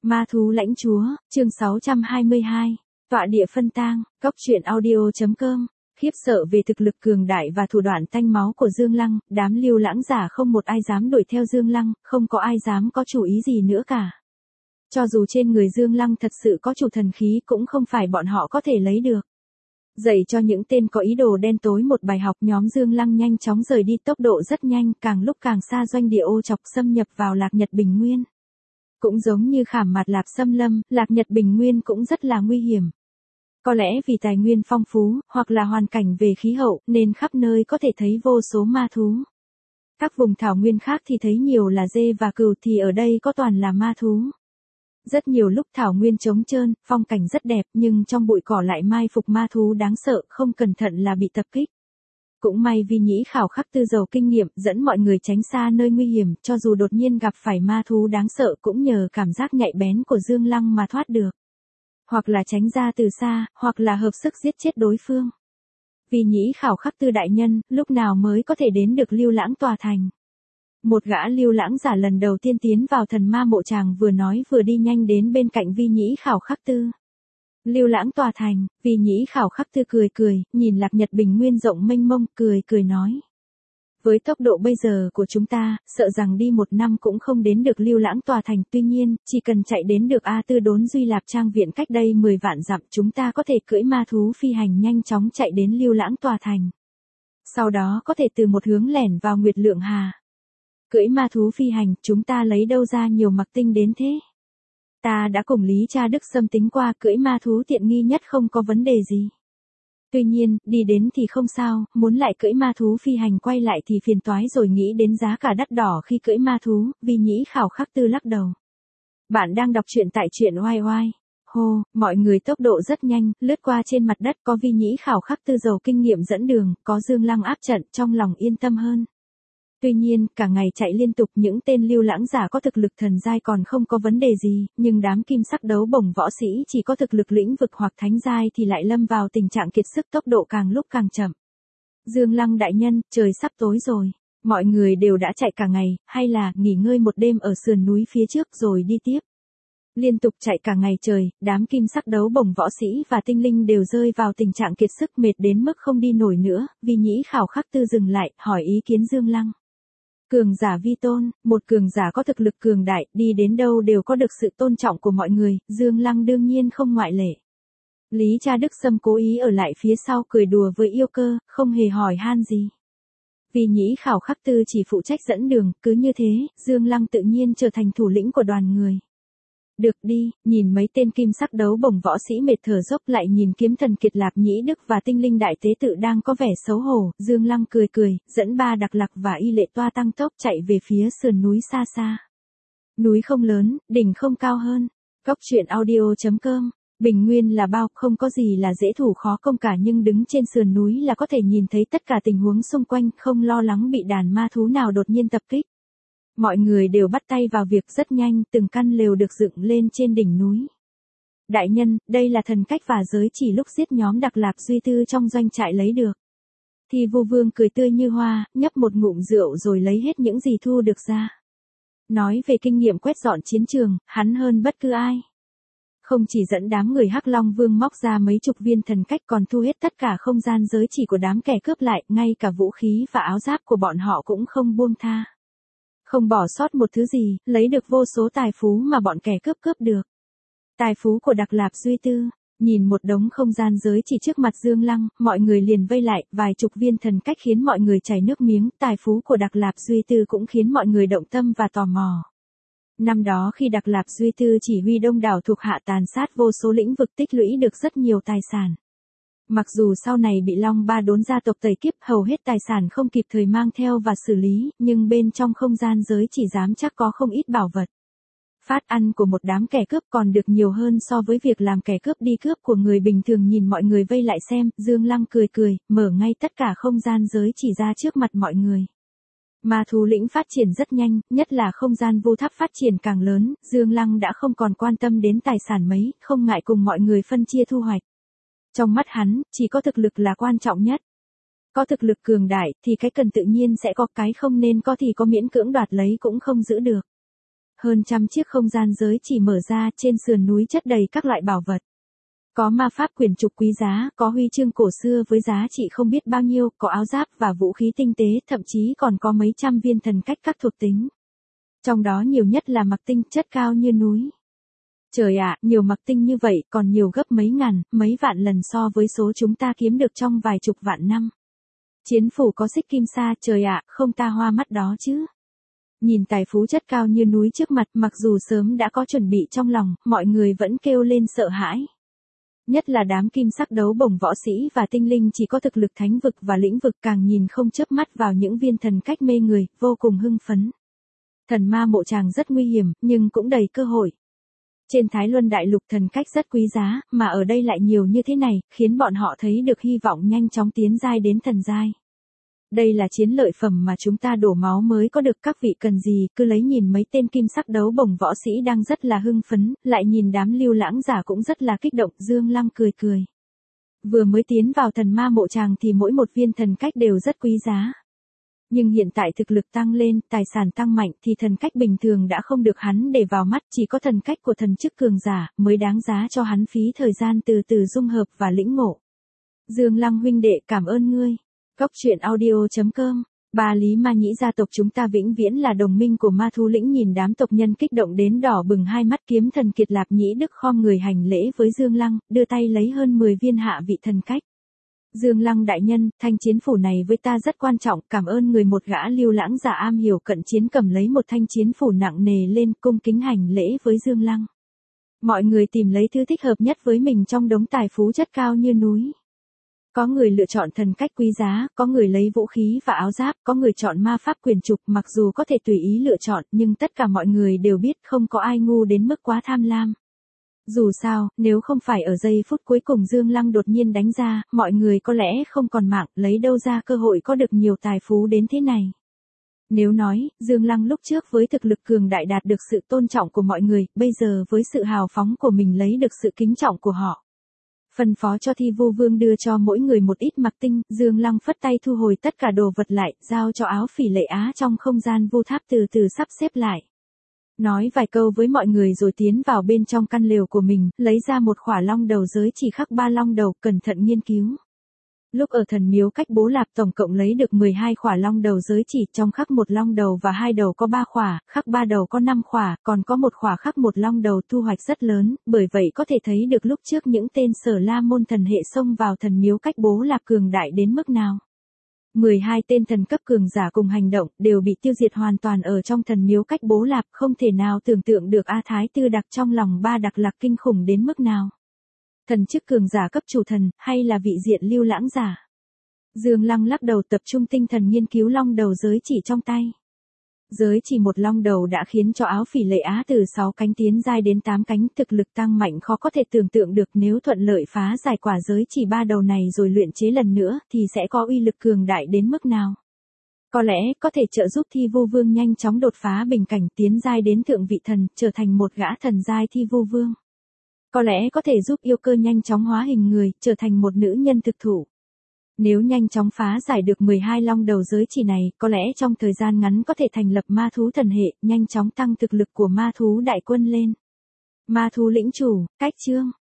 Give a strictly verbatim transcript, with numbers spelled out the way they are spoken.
Ma thú lãnh chúa, chương sáu trăm hai mươi hai. Tọa địa phân tang, cóc truyện audio.com. Khiếp sợ về thực lực cường đại và thủ đoạn tanh máu của Dương Lăng, đám lưu lãng giả không một ai dám đuổi theo Dương Lăng, không có ai dám có chủ ý gì nữa cả. Cho dù trên người Dương Lăng thật sự có chủ thần khí cũng không phải bọn họ có thể lấy được. Dạy cho những tên có ý đồ đen tối một bài học, nhóm Dương Lăng nhanh chóng rời đi, tốc độ rất nhanh, càng lúc càng xa doanh địa ô chọc, xâm nhập vào Lạc Nhật Bình Nguyên. Cũng giống như Khảm Mạt Lạp xâm lâm, Lạc Nhật Bình Nguyên cũng rất là nguy hiểm. Có lẽ vì tài nguyên phong phú, hoặc là hoàn cảnh về khí hậu, nên khắp nơi có thể thấy vô số ma thú. Các vùng thảo nguyên khác thì thấy nhiều là dê và cừu, thì ở đây có toàn là ma thú. Rất nhiều lúc thảo nguyên trống trơn, phong cảnh rất đẹp, nhưng trong bụi cỏ lại mai phục ma thú đáng sợ, không cẩn thận là bị tập kích. Cũng may Vi Nhĩ Khảo Khắc Tư giàu kinh nghiệm, dẫn mọi người tránh xa nơi nguy hiểm, cho dù đột nhiên gặp phải ma thú đáng sợ cũng nhờ cảm giác nhạy bén của Dương Lăng mà thoát được. Hoặc là tránh ra từ xa, hoặc là hợp sức giết chết đối phương. Vi Nhĩ Khảo Khắc Tư đại nhân, lúc nào mới có thể đến được Lưu Lãng Tòa Thành? Một gã lưu lãng giả lần đầu tiên tiến vào thần ma mộ tràng vừa nói vừa đi nhanh đến bên cạnh Vi Nhĩ Khảo Khắc Tư. Lưu Lãng Tòa Thành, Vi Nhĩ Khảo Khắc Tư cười cười, nhìn Lạc Nhật Bình Nguyên rộng mênh mông, cười cười nói. Với tốc độ bây giờ của chúng ta, sợ rằng đi một năm cũng không đến được Lưu Lãng Tòa Thành, tuy nhiên, chỉ cần chạy đến được A Tư Đốn Duy Lạp Trang Viện cách đây mười vạn dặm, chúng ta có thể cưỡi ma thú phi hành nhanh chóng chạy đến Lưu Lãng Tòa Thành. Sau đó có thể từ một hướng lẻn vào Nguyệt Lượng Hà. Cưỡi ma thú phi hành, chúng ta lấy đâu ra nhiều mặc tinh đến thế? Ta đã cùng Lý Cha Đức Sâm tính qua, cưỡi ma thú tiện nghi nhất không có vấn đề gì. Tuy nhiên, đi đến thì không sao, muốn lại cưỡi ma thú phi hành quay lại thì phiền toái rồi, nghĩ đến giá cả đắt đỏ khi cưỡi ma thú, Vi Nhĩ Khảo Khắc Tư lắc đầu. Bạn đang đọc truyện tại truyện oai oai. Hô, mọi người tốc độ rất nhanh, lướt qua trên mặt đất, có Vi Nhĩ Khảo Khắc Tư giàu kinh nghiệm dẫn đường, có Dương Lăng áp trận, trong lòng yên tâm hơn. Tuy nhiên, cả ngày chạy liên tục, những tên lưu lãng giả có thực lực thần giai còn không có vấn đề gì, nhưng đám kim sắc đấu bổng võ sĩ chỉ có thực lực lĩnh vực hoặc thánh giai thì lại lâm vào tình trạng kiệt sức, tốc độ càng lúc càng chậm. Dương Lăng đại nhân, trời sắp tối rồi, mọi người đều đã chạy cả ngày, hay là nghỉ ngơi một đêm ở sườn núi phía trước rồi đi tiếp. Liên tục chạy cả ngày trời, đám kim sắc đấu bổng võ sĩ và tinh linh đều rơi vào tình trạng kiệt sức, mệt đến mức không đi nổi nữa. Vi Nhĩ Khảo Khắc Tư dừng lại, hỏi ý kiến Dương Lăng. Cường giả vi tôn, một cường giả có thực lực cường đại, đi đến đâu đều có được sự tôn trọng của mọi người, Dương Lăng đương nhiên không ngoại lệ. Lý Cha Đức Sâm cố ý ở lại phía sau cười đùa với yêu cơ, không hề hỏi han gì. Vi Nhĩ Khảo Khắc Tư chỉ phụ trách dẫn đường, cứ như thế, Dương Lăng tự nhiên trở thành thủ lĩnh của đoàn người. Được đi, nhìn mấy tên kim sắc đấu bổng võ sĩ mệt thở dốc, lại nhìn kiếm thần Kiệt Lạp Nhĩ Đức và tinh linh đại tế tự đang có vẻ xấu hổ, Dương Lăng cười cười, dẫn ba đặc lạc và y lệ toa tăng tốc chạy về phía sườn núi xa xa. Núi không lớn, đỉnh không cao hơn. Cóc truyện audio.com. Bình Nguyên là bao, không có gì là dễ thủ khó công cả, nhưng đứng trên sườn núi là có thể nhìn thấy tất cả tình huống xung quanh, không lo lắng bị đàn ma thú nào đột nhiên tập kích. Mọi người đều bắt tay vào việc rất nhanh, từng căn lều được dựng lên trên đỉnh núi. Đại nhân, đây là thần cách và giới chỉ lúc giết nhóm Đặc Lạp Duy Tư trong doanh trại lấy được. Thì Vu Vương cười tươi như hoa, nhấp một ngụm rượu rồi lấy hết những gì thu được ra. Nói về kinh nghiệm quét dọn chiến trường, hắn hơn bất cứ ai. Không chỉ dẫn đám người Hắc Long Vương móc ra mấy chục viên thần cách, còn thu hết tất cả không gian giới chỉ của đám kẻ cướp lại, ngay cả vũ khí và áo giáp của bọn họ cũng không buông tha. Không bỏ sót một thứ gì, lấy được vô số tài phú mà bọn kẻ cướp cướp được. Tài phú của Đặc Lạp Duy Tư, nhìn một đống không gian giới chỉ trước mặt Dương Lăng, mọi người liền vây lại, vài chục viên thần cách khiến mọi người chảy nước miếng, tài phú của Đặc Lạp Duy Tư cũng khiến mọi người động tâm và tò mò. Năm đó khi Đặc Lạp Duy Tư chỉ huy đông đảo thuộc hạ tàn sát vô số lĩnh vực, tích lũy được rất nhiều tài sản. Mặc dù sau này bị Long Ba Đốn gia tộc tẩy kiếp, hầu hết tài sản không kịp thời mang theo và xử lý, nhưng bên trong không gian giới chỉ dám chắc có không ít bảo vật. Phát ăn của một đám kẻ cướp còn được nhiều hơn so với việc làm kẻ cướp đi cướp của người bình thường. Nhìn mọi người vây lại xem, Dương Lăng cười cười, mở ngay tất cả không gian giới chỉ ra trước mặt mọi người. Ma thú lĩnh phát triển rất nhanh, nhất là không gian vu tháp phát triển càng lớn, Dương Lăng đã không còn quan tâm đến tài sản mấy, không ngại cùng mọi người phân chia thu hoạch. Trong mắt hắn, chỉ có thực lực là quan trọng nhất. Có thực lực cường đại, thì cái cần tự nhiên sẽ có, cái không nên có thì có miễn cưỡng đoạt lấy cũng không giữ được. hơn trăm chiếc không gian giới chỉ mở ra, trên sườn núi chất đầy các loại bảo vật. Có ma pháp quyển trục quý giá, có huy chương cổ xưa với giá trị không biết bao nhiêu, có áo giáp và vũ khí tinh tế, thậm chí còn có mấy trăm viên thần cách các thuộc tính. Trong đó nhiều nhất là mặc tinh, chất cao như núi. Trời ạ, nhiều mặc tinh như vậy, còn nhiều gấp mấy ngàn, mấy vạn lần so với số chúng ta kiếm được trong vài chục vạn năm. Chiến phủ có xích kim sa, trời ạ, không ta hoa mắt đó chứ. Nhìn tài phú chất cao như núi trước mặt, mặc dù sớm đã có chuẩn bị trong lòng, mọi người vẫn kêu lên sợ hãi. Nhất là đám kim sắc đấu bổng võ sĩ và tinh linh chỉ có thực lực thánh vực và lĩnh vực, càng nhìn không chớp mắt vào những viên thần cách mê người, vô cùng hưng phấn. Thần ma mộ tràng rất nguy hiểm, nhưng cũng đầy cơ hội. Trên Thái Luân Đại Lục thần cách rất quý giá, mà ở đây lại nhiều như thế này, khiến bọn họ thấy được hy vọng nhanh chóng tiến giai đến thần giai. Đây là chiến lợi phẩm mà chúng ta đổ máu mới có được, các vị cần gì, cứ lấy. Nhìn mấy tên kim sắc đấu bổng võ sĩ đang rất là hưng phấn, lại nhìn đám lưu lãng giả cũng rất là kích động, Dương Lăng cười cười. Vừa mới tiến vào thần ma mộ tràng thì mỗi một viên thần cách đều rất quý giá. Nhưng hiện tại thực lực tăng lên, tài sản tăng mạnh thì thần cách bình thường đã không được hắn để vào mắt, chỉ có thần cách của thần chức cường giả mới đáng giá cho hắn phí thời gian từ từ dung hợp và lĩnh ngộ. Dương Lăng huynh đệ, cảm ơn ngươi. Cốc truyện audio chấm com. Ba Lý Ma Nhĩ gia tộc chúng ta vĩnh viễn là đồng minh của ma thú lĩnh. Nhìn đám tộc nhân kích động đến đỏ bừng hai mắt, kiếm thần Kiệt Lạp Nhĩ Đức khom người hành lễ với Dương Lăng, đưa tay lấy hơn mười viên hạ vị thần cách. Dương Lăng đại nhân, thanh chiến phủ này với ta rất quan trọng, cảm ơn người. Một gã lưu lãng giả am hiểu cận chiến cầm lấy một thanh chiến phủ nặng nề lên, cung kính hành lễ với Dương Lăng. Mọi người tìm lấy thứ thích hợp nhất với mình trong đống tài phú chất cao như núi. Có người lựa chọn thần cách quý giá, có người lấy vũ khí và áo giáp, có người chọn ma pháp quyền trục. Mặc dù có thể tùy ý lựa chọn, nhưng tất cả mọi người đều biết không có ai ngu đến mức quá tham lam. Dù sao, nếu không phải ở giây phút cuối cùng Dương Lăng đột nhiên đánh ra, mọi người có lẽ không còn mạng, lấy đâu ra cơ hội có được nhiều tài phú đến thế này. Nếu nói, Dương Lăng lúc trước với thực lực cường đại đạt được sự tôn trọng của mọi người, bây giờ với sự hào phóng của mình lấy được sự kính trọng của họ. Phân phó cho Thi Vu Vương đưa cho mỗi người một ít mặc tinh, Dương Lăng phất tay thu hồi tất cả đồ vật lại, giao cho Áo Phỉ Lệ Á trong không gian vu tháp từ từ sắp xếp lại. Nói vài câu với mọi người rồi tiến vào bên trong căn lều của mình, lấy ra một khỏa long đầu giới chỉ khắc ba long đầu, cẩn thận nghiên cứu. Lúc ở thần miếu cách Bố Lạp tổng cộng lấy được mười hai khỏa long đầu giới chỉ, trong khắc một long đầu và hai đầu có ba khỏa, khắc ba đầu có năm khỏa, còn có một khỏa khắc một long đầu thu hoạch rất lớn, bởi vậy có thể thấy được lúc trước những tên Sở La môn thần hệ xông vào thần miếu cách Bố Lạp cường đại đến mức nào. mười hai tên thần cấp cường giả cùng hành động, đều bị tiêu diệt hoàn toàn ở trong thần miếu cách Bố Lạp, không thể nào tưởng tượng được A Thái Tư Đặc trong lòng ba đặc lạc kinh khủng đến mức nào. Thần chức cường giả cấp chủ thần, hay là vị diện lưu lãng giả? Dương Lăng lắc đầu, tập trung tinh thần nghiên cứu long đầu giới chỉ trong tay. Giới chỉ một long đầu đã khiến cho Áo Phỉ Lệ Á từ sáu cánh tiến giai đến tám cánh, thực lực tăng mạnh khó có thể tưởng tượng được. Nếu thuận lợi phá giải quả giới chỉ ba đầu này rồi luyện chế lần nữa thì sẽ có uy lực cường đại đến mức nào. Có lẽ có thể trợ giúp Thi Vu Vương nhanh chóng đột phá bình cảnh, tiến giai đến thượng vị thần, trở thành một gã thần giai Thi Vu Vương. Có lẽ có thể giúp yêu cơ nhanh chóng hóa hình người, trở thành một nữ nhân thực thụ. Nếu nhanh chóng phá giải được mười hai long đầu giới chỉ này, có lẽ trong thời gian ngắn có thể thành lập ma thú thần hệ, nhanh chóng tăng thực lực của ma thú đại quân lên. Ma thú lĩnh chủ, cách chương.